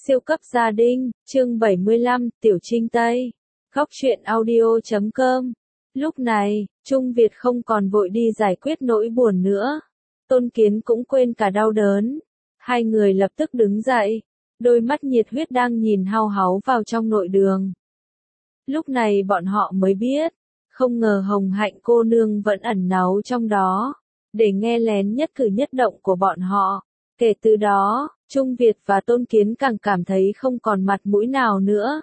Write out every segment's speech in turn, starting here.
Siêu cấp gia đình, chương 75, Tiểu Trinh Tây. Góc truyện audio.com. Lúc này, Trung Việt không còn vội đi giải quyết nỗi buồn nữa. Tôn Kiến cũng quên cả đau đớn. Hai người lập tức đứng dậy. Đôi mắt nhiệt huyết đang nhìn hao háu vào trong nội đường. Lúc này bọn họ mới biết. Không ngờ Hồng Hạnh cô nương vẫn ẩn náu trong đó. Để nghe lén nhất cử nhất động của bọn họ. Kể từ đó, Trung Việt và Tôn Kiến càng cảm thấy không còn mặt mũi nào nữa.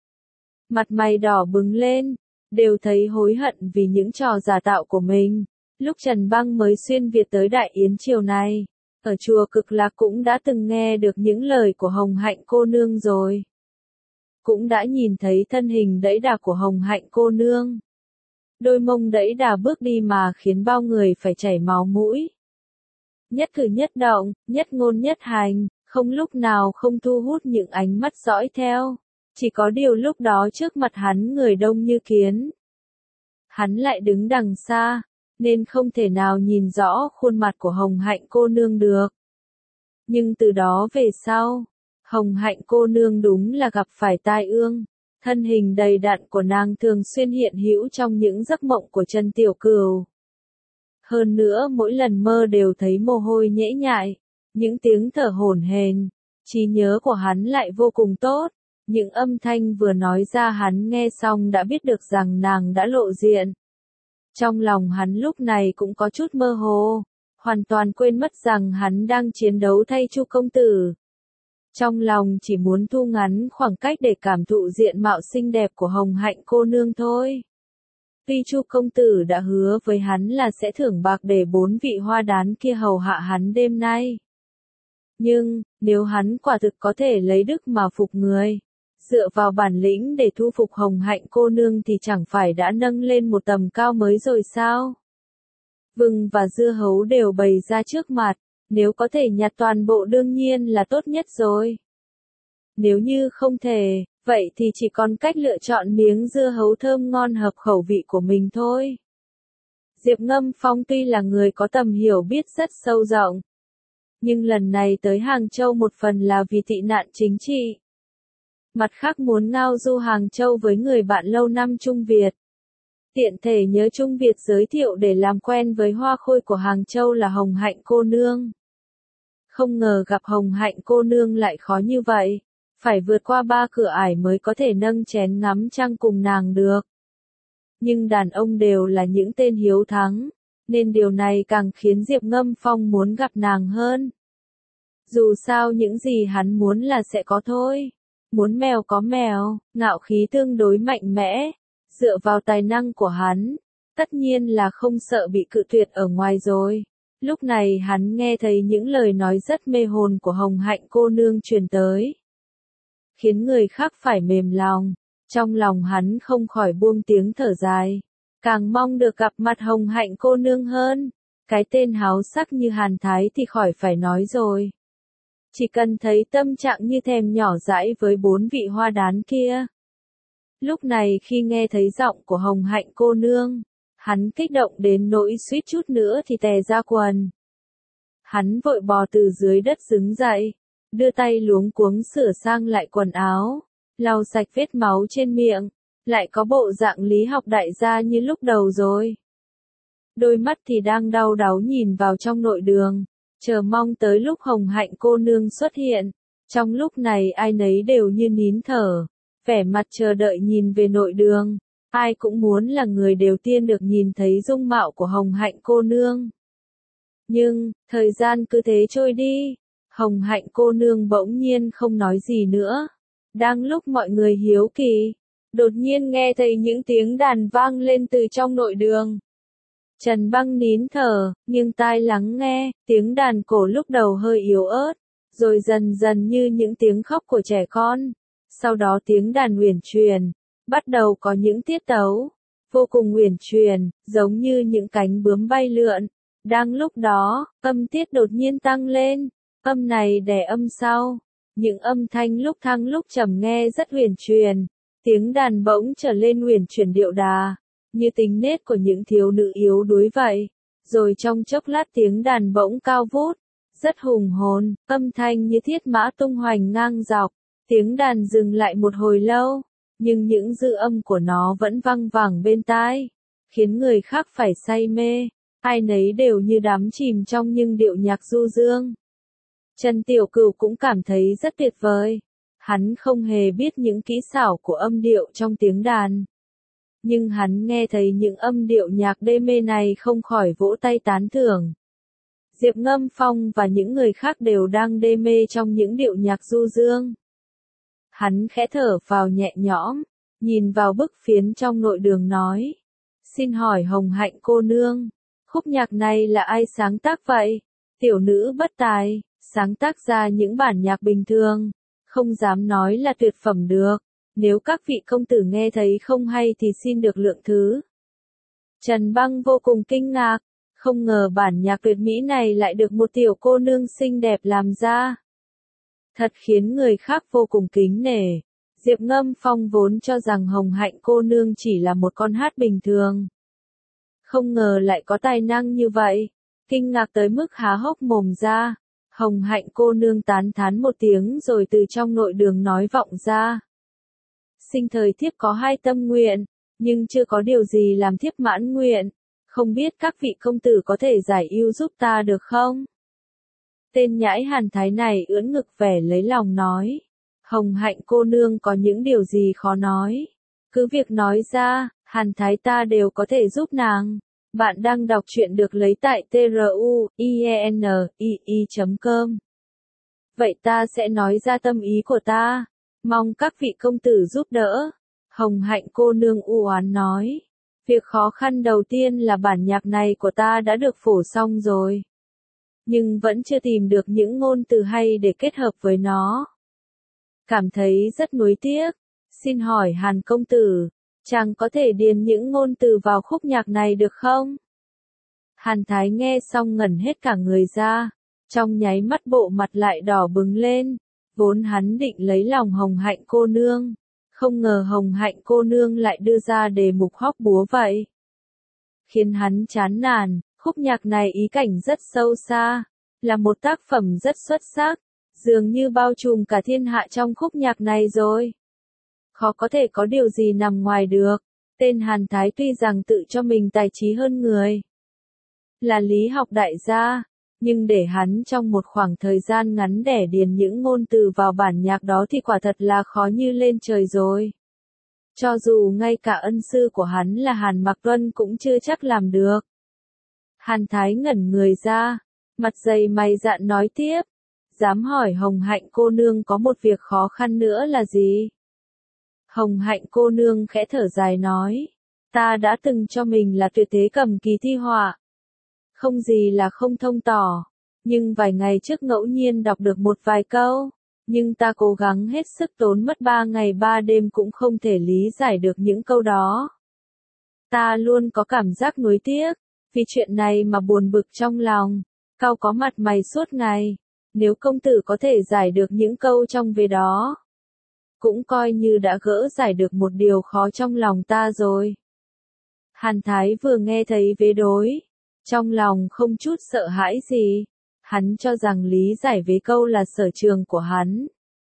Mặt mày đỏ bừng lên, đều thấy hối hận vì những trò giả tạo của mình. Lúc Trần Băng mới xuyên Việt tới Đại Yến chiều này, ở chùa Cực Lạc cũng đã từng nghe được những lời của Hồng Hạnh cô nương rồi. Cũng đã nhìn thấy thân hình đẫy đà của Hồng Hạnh cô nương. Đôi mông đẫy đà bước đi mà khiến bao người phải chảy máu mũi. Nhất cử nhất động, nhất ngôn nhất hành, không lúc nào không thu hút những ánh mắt dõi theo. Chỉ có điều lúc đó trước mặt hắn người đông như kiến. Hắn lại đứng đằng xa, nên không thể nào nhìn rõ khuôn mặt của Hồng Hạnh cô nương được. Nhưng từ đó về sau, Hồng Hạnh cô nương đúng là gặp phải tai ương. Thân hình đầy đặn của nàng thường xuyên hiện hữu trong những giấc mộng của Trần Tiểu Cửu. Hơn nữa mỗi lần mơ đều thấy mồ hôi nhễ nhại, những tiếng thở hổn hển, trí nhớ của hắn lại vô cùng tốt. Những âm thanh vừa nói ra hắn nghe xong đã biết được rằng nàng đã lộ diện. Trong lòng hắn lúc này cũng có chút mơ hồ, hoàn toàn quên mất rằng hắn đang chiến đấu thay Chu công tử. Trong lòng chỉ muốn thu ngắn khoảng cách để cảm thụ diện mạo xinh đẹp của Hồng Hạnh cô nương thôi. Tuy Chu công tử đã hứa với hắn là sẽ thưởng bạc để 4 vị hoa đán kia hầu hạ hắn đêm nay. Nhưng, nếu hắn quả thực có thể lấy đức mà phục người, dựa vào bản lĩnh để thu phục Hồng Hạnh cô nương thì chẳng phải đã nâng lên một tầm cao mới rồi sao? Vừng và dưa hấu đều bày ra trước mặt, nếu có thể nhặt toàn bộ đương nhiên là tốt nhất rồi. Nếu như không thể, vậy thì chỉ còn cách lựa chọn miếng dưa hấu thơm ngon hợp khẩu vị của mình thôi. Diệp Ngâm Phong tuy là người có tầm hiểu biết rất sâu rộng, nhưng lần này tới Hàng Châu một phần là vì tị nạn chính trị. Mặt khác muốn ngao du Hàng Châu với người bạn lâu năm Trung Việt. Tiện thể nhớ Trung Việt giới thiệu để làm quen với hoa khôi của Hàng Châu là Hồng Hạnh cô nương. Không ngờ gặp Hồng Hạnh cô nương lại khó như vậy. Phải vượt qua 3 cửa ải mới có thể nâng chén ngắm trăng cùng nàng được. Nhưng đàn ông đều là những tên hiếu thắng, nên điều này càng khiến Diệp Ngâm Phong muốn gặp nàng hơn. Dù sao những gì hắn muốn là sẽ có thôi. Muốn mèo có mèo, ngạo khí tương đối mạnh mẽ. Dựa vào tài năng của hắn, tất nhiên là không sợ bị cự tuyệt ở ngoài rồi. Lúc này hắn nghe thấy những lời nói rất mê hồn của Hồng Hạnh cô nương truyền tới, khiến người khác phải mềm lòng. Trong lòng hắn không khỏi buông tiếng thở dài, càng mong được gặp mặt Hồng Hạnh cô nương hơn. Cái tên háo sắc như Hàn Thái thì khỏi phải nói rồi. Chỉ cần thấy tâm trạng như thèm nhỏ dãi với 4 vị hoa đán kia. Lúc này khi nghe thấy giọng của Hồng Hạnh cô nương, hắn kích động đến nỗi suýt chút nữa thì tè ra quần. Hắn vội bò từ dưới đất đứng dậy, đưa tay luống cuống sửa sang lại quần áo, lau sạch vết máu trên miệng, lại có bộ dạng lý học đại gia như lúc đầu rồi. Đôi mắt thì đang đau đáu nhìn vào trong nội đường, chờ mong tới lúc Hồng Hạnh cô nương xuất hiện. Trong lúc này ai nấy đều như nín thở, vẻ mặt chờ đợi nhìn về nội đường. Ai cũng muốn là người đầu tiên được nhìn thấy dung mạo của Hồng Hạnh cô nương. Nhưng, thời gian cứ thế trôi đi. Hồng Hạnh cô nương bỗng nhiên không nói gì nữa. Đang lúc mọi người hiếu kỳ, đột nhiên nghe thấy những tiếng đàn vang lên từ trong nội đường. Trần Băng nín thở, nghiêng tai lắng nghe, tiếng đàn cổ lúc đầu hơi yếu ớt, rồi dần dần như những tiếng khóc của trẻ con. Sau đó tiếng đàn uyển chuyển, bắt đầu có những tiết tấu, vô cùng uyển chuyển, giống như những cánh bướm bay lượn. Đang lúc đó, âm tiết đột nhiên tăng lên, âm này đè âm sau. Những âm thanh lúc thăng lúc trầm nghe rất uyển chuyển, tiếng đàn bỗng trở lên uyển chuyển điệu đà, như tính nết của những thiếu nữ yếu đuối vậy. Rồi trong chốc lát tiếng đàn bỗng cao vút, rất hùng hồn, âm thanh như thiết mã tung hoành ngang dọc, Tiếng đàn dừng lại một hồi lâu, nhưng những dư âm của nó vẫn văng vẳng bên tai, khiến người khác phải say mê, ai nấy đều như đắm chìm trong những điệu nhạc du dương. Trần Tiểu Cửu cũng cảm thấy rất tuyệt vời. Hắn không hề biết những kỹ xảo của âm điệu trong tiếng đàn. Nhưng hắn nghe thấy những âm điệu nhạc đê mê này không khỏi vỗ tay tán thưởng. Diệp Ngâm Phong và những người khác đều đang đê mê trong những điệu nhạc du dương. Hắn khẽ thở vào nhẹ nhõm, nhìn vào bức phiến trong nội đường nói. Xin hỏi Hồng Hạnh cô nương, khúc nhạc này là ai sáng tác vậy? Tiểu nữ bất tài, sáng tác ra những bản nhạc bình thường, không dám nói là tuyệt phẩm được. Nếu các vị công tử nghe thấy không hay thì xin được lượng thứ. Trần Băng vô cùng kinh ngạc, không ngờ bản nhạc tuyệt mỹ này lại được một tiểu cô nương xinh đẹp làm ra. Thật khiến người khác vô cùng kính nể. Diệp Ngâm Phong vốn cho rằng Hồng Hạnh cô nương chỉ là một con hát bình thường. Không ngờ lại có tài năng như vậy, kinh ngạc tới mức há hốc mồm ra. Hồng Hạnh cô nương tán thán một tiếng rồi từ trong nội đường nói vọng ra. Sinh thời thiếp có hai tâm nguyện, nhưng chưa có điều gì làm thiếp mãn nguyện, không biết các vị công tử có thể giải ưu giúp ta được không? Tên nhãi Hàn Thái này ưỡn ngực vẻ lấy lòng nói. Hồng Hạnh cô nương có những điều gì khó nói. Cứ việc nói ra, Hàn Thái ta đều có thể giúp nàng. Bạn đang đọc truyện được lấy tại truyenii.com. Vậy ta sẽ nói ra tâm ý của ta. Mong các vị công tử giúp đỡ. Hồng Hạnh cô nương u oán nói. Việc khó khăn đầu tiên là bản nhạc này của ta đã được phổ xong rồi. Nhưng vẫn chưa tìm được những ngôn từ hay để kết hợp với nó. Cảm thấy rất nuối tiếc. Xin hỏi Hàn công tử, chàng có thể điền những ngôn từ vào khúc nhạc này được không? Hàn Thái nghe xong ngẩn hết cả người ra. Trong nháy mắt bộ mặt lại đỏ bừng lên. Vốn hắn định lấy lòng Hồng Hạnh cô nương. Không ngờ Hồng Hạnh cô nương lại đưa ra đề mục hóc búa vậy. Khiến hắn chán nản, khúc nhạc này ý cảnh rất sâu xa. Là một tác phẩm rất xuất sắc. Dường như bao trùm cả thiên hạ trong khúc nhạc này rồi. Khó có thể có điều gì nằm ngoài được. Tên Hàn Thái tuy rằng tự cho mình tài trí hơn người. Là lý học đại gia. Nhưng để hắn trong một khoảng thời gian ngắn để điền những ngôn từ vào bản nhạc đó thì quả thật là khó như lên trời rồi. Cho dù ngay cả ân sư của hắn là Hàn Mặc Tuân cũng chưa chắc làm được. Hàn Thái ngẩn người ra, mặt dày mày dạn nói tiếp. Dám hỏi Hồng Hạnh cô nương có một việc khó khăn nữa là gì? Hồng Hạnh cô nương khẽ thở dài nói. Ta đã từng cho mình là tuyệt thế cầm kỳ thi họa. Không gì là không thông tỏ. Nhưng vài ngày trước ngẫu nhiên đọc được một vài câu. Nhưng ta cố gắng hết sức tốn mất 3 ngày 3 đêm cũng không thể lý giải được những câu đó. Ta luôn có cảm giác nuối tiếc. Vì chuyện này mà buồn bực trong lòng. Cau có mặt mày suốt ngày. Nếu công tử có thể giải được những câu trong về đó. Cũng coi như đã gỡ giải được một điều khó trong lòng ta rồi. Hàn Thái vừa nghe thấy vế đối. Trong lòng không chút sợ hãi gì. Hắn cho rằng lý giải vế câu là sở trường của hắn.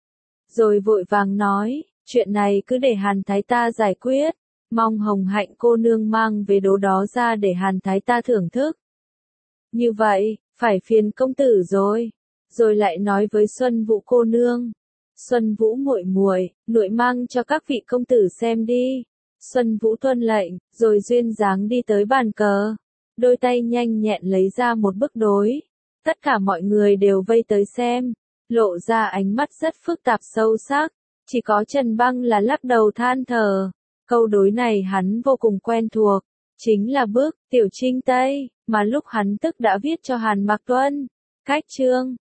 Rồi vội vàng nói, chuyện này cứ để Hàn Thái ta giải quyết. Mong Hồng Hạnh cô nương mang vế đố đó ra để Hàn Thái ta thưởng thức. Như vậy, phải phiền công tử rồi. Rồi lại nói với Xuân Vũ cô nương. Xuân Vũ muội muội, nội mang cho các vị công tử xem đi. Xuân Vũ tuân lệnh, rồi duyên dáng đi tới bàn cờ. Đôi tay nhanh nhẹn lấy ra một bức đối. Tất cả mọi người đều vây tới xem. Lộ ra ánh mắt rất phức tạp sâu sắc. Chỉ có Trần Băng là lắc đầu than thở. Câu đối này hắn vô cùng quen thuộc. Chính là bức Tiểu Trinh Tây, mà lúc hắn tức đã viết cho Hàn Mặc Tuân. Cách chương